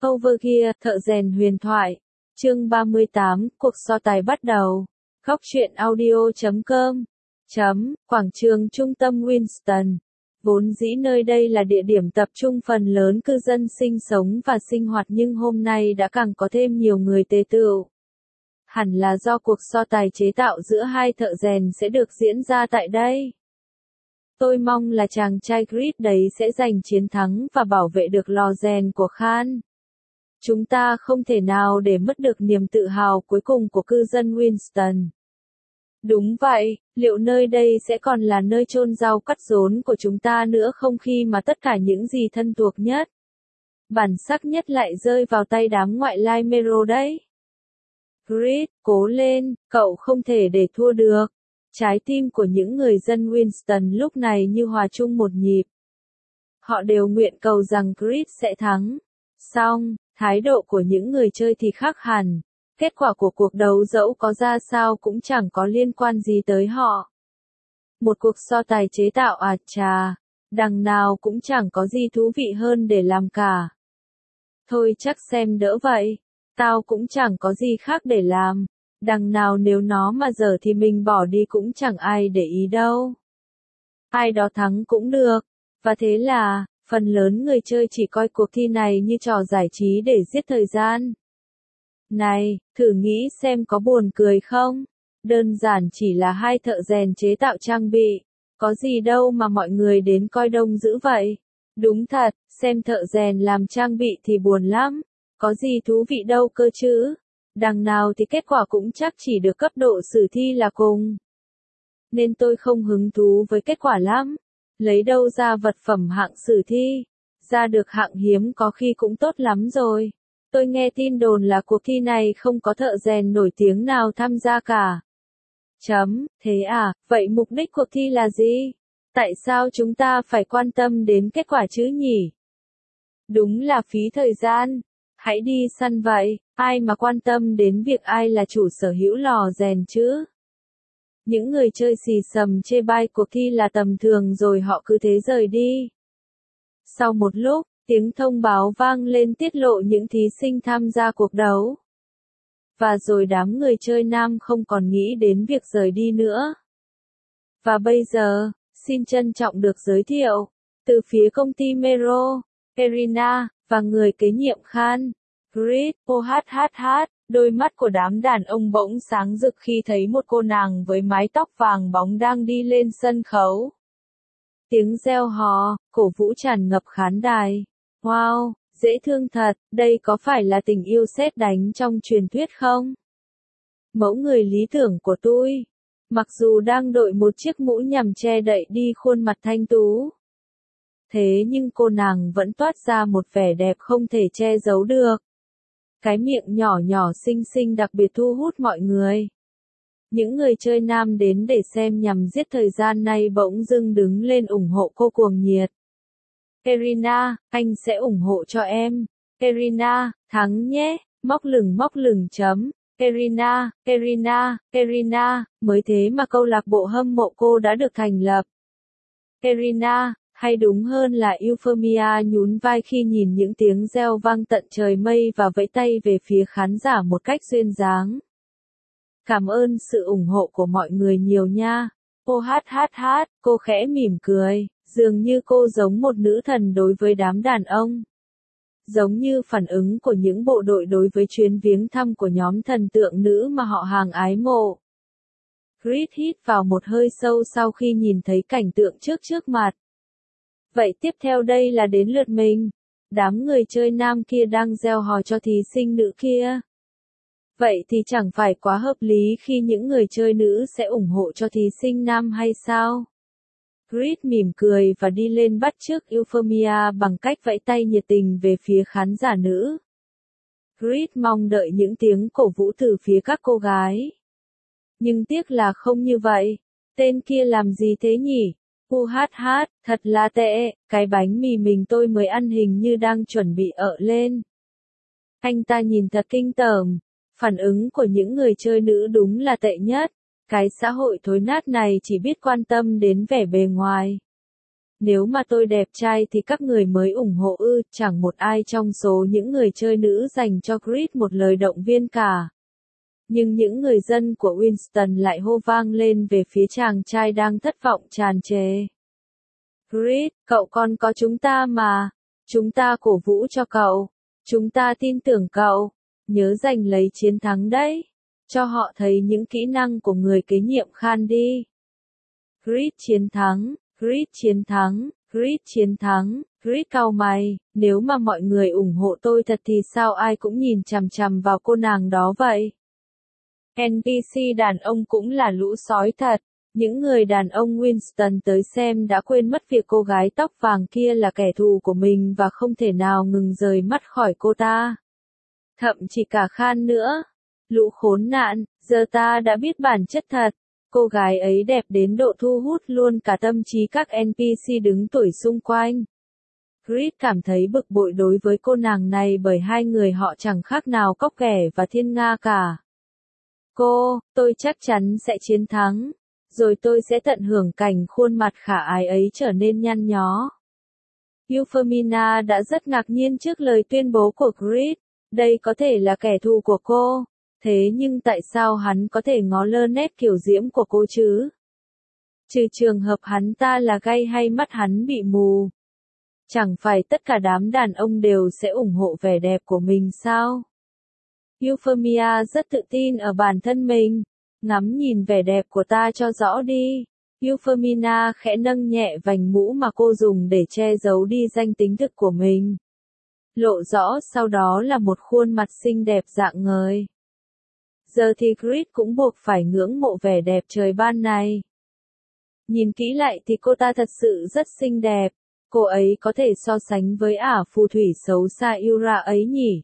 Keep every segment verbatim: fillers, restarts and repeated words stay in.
Overgear, thợ rèn huyền thoại. Chương ba mươi tám, cuộc so tài bắt đầu. Góc truyện audio chấm com. Chấm, quảng trường trung tâm Winston. Vốn dĩ nơi đây là địa điểm tập trung phần lớn cư dân sinh sống và sinh hoạt nhưng hôm nay đã càng có thêm nhiều người tề tựu. Hẳn là do cuộc so tài chế tạo giữa hai thợ rèn sẽ được diễn ra tại đây. Tôi mong là chàng trai Grit đấy sẽ giành chiến thắng và bảo vệ được lò rèn của Khan. Chúng ta không thể nào để mất được niềm tự hào cuối cùng của cư dân Winston. Đúng vậy, liệu nơi đây sẽ còn là nơi chôn rau cắt rốn của chúng ta nữa không khi mà tất cả những gì thân thuộc nhất, bản sắc nhất lại rơi vào tay đám ngoại lai Mero đấy? Grit, cố lên, cậu không thể để thua được. Trái tim của những người dân Winston lúc này như hòa chung một nhịp. Họ đều nguyện cầu rằng Grit sẽ thắng. Song, thái độ của những người chơi thì khác hẳn. Kết quả của cuộc đấu dẫu có ra sao cũng chẳng có liên quan gì tới họ. Một cuộc so tài chế tạo à chà, đằng nào cũng chẳng có gì thú vị hơn để làm cả. Thôi chắc xem đỡ vậy, tao cũng chẳng có gì khác để làm. Đằng nào nếu nó mà dở thì mình bỏ đi cũng chẳng ai để ý đâu. Ai đó thắng cũng được. Và thế là, phần lớn người chơi chỉ coi cuộc thi này như trò giải trí để giết thời gian. Này, thử nghĩ xem có buồn cười không? Đơn giản chỉ là hai thợ rèn chế tạo trang bị. Có gì đâu mà mọi người đến coi đông dữ vậy. Đúng thật, xem thợ rèn làm trang bị thì buồn lắm. Có gì thú vị đâu cơ chứ. Đằng nào thì kết quả cũng chắc chỉ được cấp độ sử thi là cùng. Nên tôi không hứng thú với kết quả lắm. Lấy đâu ra vật phẩm hạng sử thi. Ra được hạng hiếm có khi cũng tốt lắm rồi. Tôi nghe tin đồn là cuộc thi này không có thợ rèn nổi tiếng nào tham gia cả. Chấm, thế à, vậy mục đích cuộc thi là gì? Tại sao chúng ta phải quan tâm đến kết quả chứ nhỉ? Đúng là phí thời gian. Hãy đi săn vậy, ai mà quan tâm đến việc ai là chủ sở hữu lò rèn chứ? Những người chơi xì xầm chê bai cuộc thi là tầm thường rồi họ cứ thế rời đi. Sau một lúc, tiếng thông báo vang lên tiết lộ những thí sinh tham gia cuộc đấu. Và rồi đám người chơi nam không còn nghĩ đến việc rời đi nữa. Và bây giờ, xin trân trọng được giới thiệu, từ phía công ty Mero, Erina, và người kế nhiệm Khan, Grit, OHHH, đôi mắt của đám đàn ông bỗng sáng rực khi thấy một cô nàng với mái tóc vàng bóng đang đi lên sân khấu. Tiếng reo hò, cổ vũ tràn ngập khán đài. Wow, dễ thương thật, đây có phải là tình yêu sét đánh trong truyền thuyết không? Mẫu người lý tưởng của tôi. Mặc dù đang đội một chiếc mũ nhằm che đậy đi khuôn mặt thanh tú. Thế nhưng cô nàng vẫn toát ra một vẻ đẹp không thể che giấu được. Cái miệng nhỏ nhỏ xinh xinh đặc biệt thu hút mọi người. Những người chơi nam đến để xem nhằm giết thời gian này bỗng dưng đứng lên ủng hộ cô cuồng nhiệt. Erina, anh sẽ ủng hộ cho em. Erina, thắng nhé, móc lửng móc lửng chấm. Erina, Erina, Erina, mới thế mà câu lạc bộ hâm mộ cô đã được thành lập. Erina, hay đúng hơn là Euphemia nhún vai khi nhìn những tiếng reo vang tận trời mây và vẫy tay về phía khán giả một cách duyên dáng. Cảm ơn sự ủng hộ của mọi người nhiều nha. OHHH, cô khẽ mỉm cười, dường như cô giống một nữ thần đối với đám đàn ông. Giống như phản ứng của những bộ đội đối với chuyến viếng thăm của nhóm thần tượng nữ mà họ hàng ái mộ. Grit hít vào một hơi sâu sau khi nhìn thấy cảnh tượng trước trước mặt. Vậy tiếp theo đây là đến lượt mình. Đám người chơi nam kia đang reo hò cho thí sinh nữ kia. Vậy thì chẳng phải quá hợp lý khi những người chơi nữ sẽ ủng hộ cho thí sinh nam hay sao? Grit mỉm cười và đi lên bắt chước Euphemia bằng cách vẫy tay nhiệt tình về phía khán giả nữ. Grit mong đợi những tiếng cổ vũ từ phía các cô gái. Nhưng tiếc là không như vậy. Tên kia làm gì thế nhỉ? UHH, thật là tệ, cái bánh mì mình tôi mới ăn hình như đang chuẩn bị ợ lên. Anh ta nhìn thật kinh tởm. Phản ứng của những người chơi nữ đúng là tệ nhất. Cái xã hội thối nát này chỉ biết quan tâm đến vẻ bề ngoài. Nếu mà tôi đẹp trai thì các người mới ủng hộ ư, chẳng một ai trong số những người chơi nữ dành cho Creed một lời động viên cả. Nhưng những người dân của Winston lại hô vang lên về phía chàng trai đang thất vọng tràn trề. Creed, cậu còn có chúng ta mà. Chúng ta cổ vũ cho cậu. Chúng ta tin tưởng cậu. Nhớ giành lấy chiến thắng đấy. Cho họ thấy những kỹ năng của người kế nhiệm Khan đi. Creed chiến thắng, Creed chiến thắng, Creed chiến thắng, Creed cau mày, nếu mà mọi người ủng hộ tôi thật thì sao ai cũng nhìn chằm chằm vào cô nàng đó vậy? en pê xê đàn ông cũng là lũ sói thật. Những người đàn ông Winston tới xem đã quên mất việc cô gái tóc vàng kia là kẻ thù của mình và không thể nào ngừng rời mắt khỏi cô ta. Thậm chí cả Khan nữa. Lũ khốn nạn, giờ ta đã biết bản chất thật. Cô gái ấy đẹp đến độ thu hút luôn cả tâm trí các en pê xê đứng tuổi xung quanh. Creed cảm thấy bực bội đối với cô nàng này bởi hai người họ chẳng khác nào cóc ghẻ và thiên nga cả. Cô, tôi chắc chắn sẽ chiến thắng. Rồi tôi sẽ tận hưởng cảnh khuôn mặt khả ái ấy trở nên nhăn nhó. Euphemina đã rất ngạc nhiên trước lời tuyên bố của Creed. Đây có thể là kẻ thù của cô. Thế nhưng tại sao hắn có thể ngó lơ nét kiểu diễm của cô chứ? Trừ trường hợp hắn ta là gay hay mắt hắn bị mù. Chẳng phải tất cả đám đàn ông đều sẽ ủng hộ vẻ đẹp của mình sao? Euphemia rất tự tin ở bản thân mình. Ngắm nhìn vẻ đẹp của ta cho rõ đi. Euphemina khẽ nâng nhẹ vành mũ mà cô dùng để che giấu đi danh tính thực của mình. Lộ rõ sau đó là một khuôn mặt xinh đẹp rạng ngời. Giờ thì Creed cũng buộc phải ngưỡng mộ vẻ đẹp trời ban này. Nhìn kỹ lại thì cô ta thật sự rất xinh đẹp. Cô ấy có thể so sánh với ả phù thủy xấu xa Yura ấy nhỉ?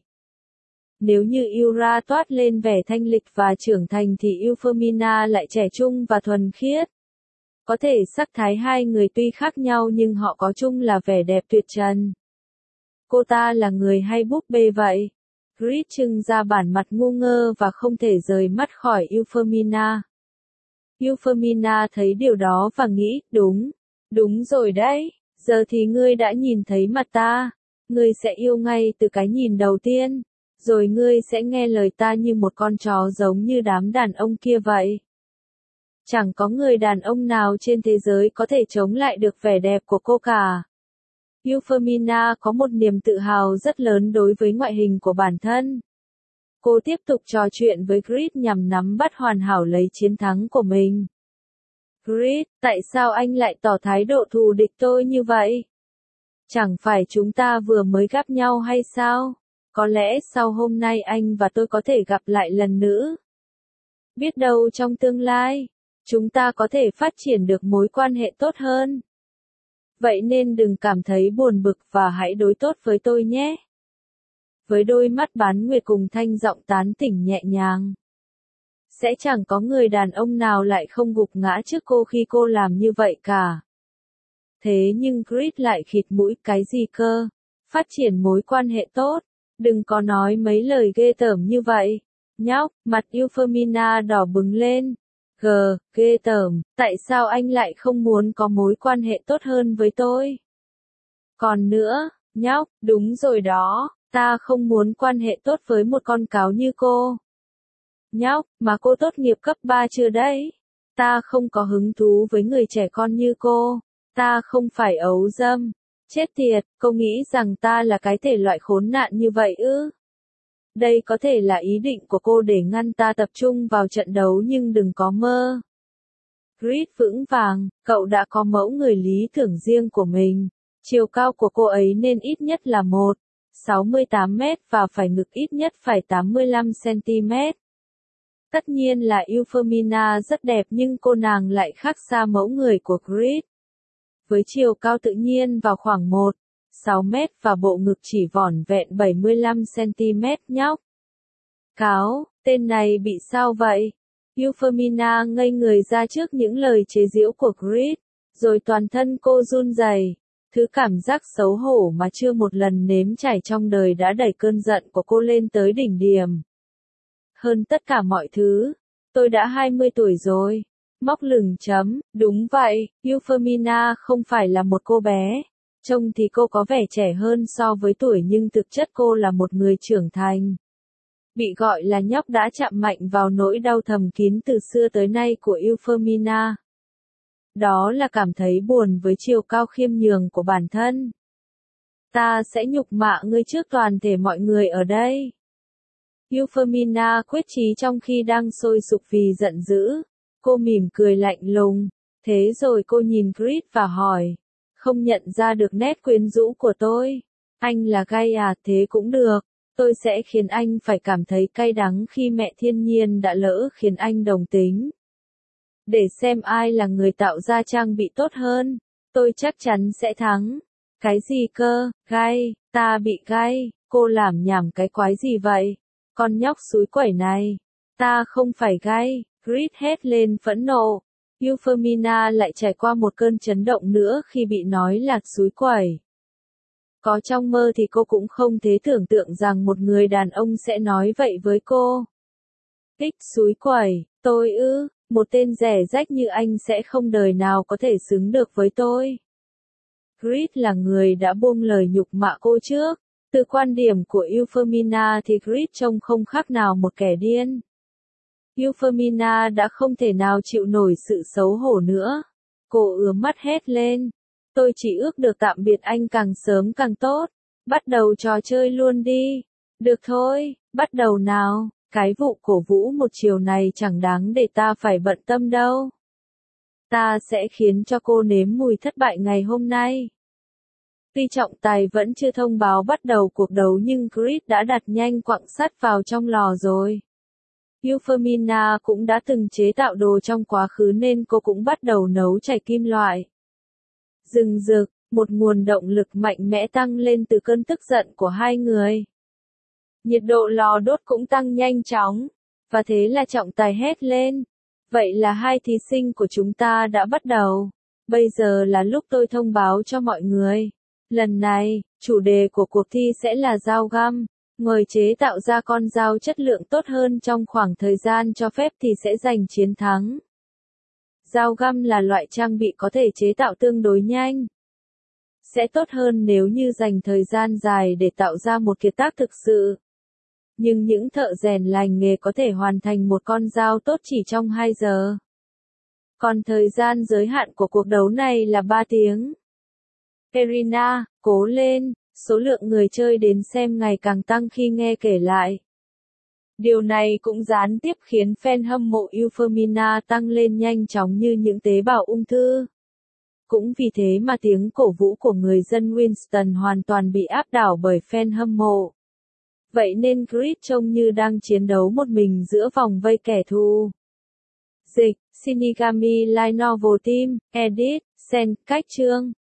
Nếu như Yura toát lên vẻ thanh lịch và trưởng thành thì Euphemina lại trẻ trung và thuần khiết. Có thể sắc thái hai người tuy khác nhau nhưng họ có chung là vẻ đẹp tuyệt trần. Cô ta là người hay búp bê vậy? Creed trưng ra bản mặt ngu ngơ và không thể rời mắt khỏi Euphemina. Euphemina thấy điều đó và nghĩ, đúng, đúng rồi đấy, giờ thì ngươi đã nhìn thấy mặt ta, ngươi sẽ yêu ngay từ cái nhìn đầu tiên, rồi ngươi sẽ nghe lời ta như một con chó giống như đám đàn ông kia vậy. Chẳng có người đàn ông nào trên thế giới có thể chống lại được vẻ đẹp của cô cả. Euphemina có một niềm tự hào rất lớn đối với ngoại hình của bản thân. Cô tiếp tục trò chuyện với Creed nhằm nắm bắt hoàn hảo lấy chiến thắng của mình. Creed, tại sao anh lại tỏ thái độ thù địch tôi như vậy? Chẳng phải chúng ta vừa mới gặp nhau hay sao? Có lẽ sau hôm nay anh và tôi có thể gặp lại lần nữa. Biết đâu trong tương lai, chúng ta có thể phát triển được mối quan hệ tốt hơn. Vậy nên đừng cảm thấy buồn bực và hãy đối tốt với tôi nhé. Với đôi mắt bán nguyệt cùng thanh giọng tán tỉnh nhẹ nhàng. Sẽ chẳng có người đàn ông nào lại không gục ngã trước cô khi cô làm như vậy cả. Thế nhưng Creed lại khịt mũi, cái gì cơ? Phát triển mối quan hệ tốt. Đừng có nói mấy lời ghê tởm như vậy. Nhóc, mặt Euphemina đỏ bừng lên. Gờ, ghê tởm, tại sao anh lại không muốn có mối quan hệ tốt hơn với tôi? Còn nữa, nhóc, đúng rồi đó, ta không muốn quan hệ tốt với một con cáo như cô. Nhóc, mà cô tốt nghiệp cấp ba chưa đấy? Ta không có hứng thú với người trẻ con như cô. Ta không phải ấu dâm. Chết tiệt, cô nghĩ rằng ta là cái thể loại khốn nạn như vậy ư? Đây có thể là ý định của cô để ngăn ta tập trung vào trận đấu nhưng đừng có mơ. Creed vững vàng, cậu đã có mẫu người lý tưởng riêng của mình. Chiều cao của cô ấy nên ít nhất là một phẩy sáu mươi tám mét và phải ngực ít nhất phải tám mươi lăm xăng-ti-mét. Tất nhiên là Euphemina rất đẹp nhưng cô nàng lại khác xa mẫu người của Creed. Với chiều cao tự nhiên vào khoảng một phẩy sáu mét và bộ ngực chỉ vỏn vẹn bảy mươi lăm xăng-ti-mét nhóc. Cáo, tên này bị sao vậy? Euphemina ngây người ra trước những lời chế giễu của Creed, rồi toàn thân cô run rẩy. Thứ cảm giác xấu hổ mà chưa một lần nếm trải trong đời đã đẩy cơn giận của cô lên tới đỉnh điểm. Hơn tất cả mọi thứ, tôi đã hai mươi tuổi rồi. Móc lửng chấm, đúng vậy, Euphemina không phải là một cô bé. Trông thì cô có vẻ trẻ hơn so với tuổi nhưng thực chất cô là một người trưởng thành. Bị gọi là nhóc đã chạm mạnh vào nỗi đau thầm kín từ xưa tới nay của Euphemina. Đó là cảm thấy buồn với chiều cao khiêm nhường của bản thân. Ta sẽ nhục mạ ngươi trước toàn thể mọi người ở đây. Euphemina quyết chí trong khi đang sôi sục vì giận dữ. Cô mỉm cười lạnh lùng. Thế rồi cô nhìn Chris và hỏi. Không nhận ra được nét quyến rũ của tôi. Anh là gay à, thế cũng được. Tôi sẽ khiến anh phải cảm thấy cay đắng khi mẹ thiên nhiên đã lỡ khiến anh đồng tính. Để xem ai là người tạo ra trang bị tốt hơn. Tôi chắc chắn sẽ thắng. Cái gì cơ, gay, ta bị gay, cô làm nhảm cái quái gì vậy? Con nhóc xúi quẩy này. Ta không phải gay, Chris hét lên phẫn nộ. Euphemina lại trải qua một cơn chấn động nữa khi bị nói là xúi quẩy. Có trong mơ thì cô cũng không thể tưởng tượng rằng một người đàn ông sẽ nói vậy với cô. Ích xúi quẩy, tôi ư, một tên rẻ rách như anh sẽ không đời nào có thể xứng được với tôi. Chris là người đã buông lời nhục mạ cô trước. Từ quan điểm của Euphemina thì Chris trông không khác nào một kẻ điên. Euphemina đã không thể nào chịu nổi sự xấu hổ nữa. Cô ứa mắt hét lên. Tôi chỉ ước được tạm biệt anh càng sớm càng tốt. Bắt đầu trò chơi luôn đi. Được thôi, bắt đầu nào. Cái vụ cổ vũ một chiều này chẳng đáng để ta phải bận tâm đâu. Ta sẽ khiến cho cô nếm mùi thất bại ngày hôm nay. Tuy trọng tài vẫn chưa thông báo bắt đầu cuộc đấu nhưng Chris đã đặt nhanh quặng sắt vào trong lò rồi. Euphemina cũng đã từng chế tạo đồ trong quá khứ nên cô cũng bắt đầu nấu chảy kim loại. Rừng rực, một nguồn động lực mạnh mẽ tăng lên từ cơn tức giận của hai người. Nhiệt độ lò đốt cũng tăng nhanh chóng, và thế là trọng tài hét lên. Vậy là hai thí sinh của chúng ta đã bắt đầu. Bây giờ là lúc tôi thông báo cho mọi người. Lần này, chủ đề của cuộc thi sẽ là dao găm. Người chế tạo ra con dao chất lượng tốt hơn trong khoảng thời gian cho phép thì sẽ giành chiến thắng. Dao găm là loại trang bị có thể chế tạo tương đối nhanh. Sẽ tốt hơn nếu như dành thời gian dài để tạo ra một kiệt tác thực sự. Nhưng những thợ rèn lành nghề có thể hoàn thành một con dao tốt chỉ trong hai giờ. Còn thời gian giới hạn của cuộc đấu này là ba tiếng. Irina, cố lên, số lượng người chơi đến xem ngày càng tăng khi nghe kể lại. Điều này cũng gián tiếp khiến fan hâm mộ Euphemina tăng lên nhanh chóng như những tế bào ung thư. Cũng vì thế mà tiếng cổ vũ của người dân Winston hoàn toàn bị áp đảo bởi fan hâm mộ. Vậy nên Chris trông như đang chiến đấu một mình giữa vòng vây kẻ thù. Dịch, Shinigami Light Novel Team, Edit, Sen, Cách chương.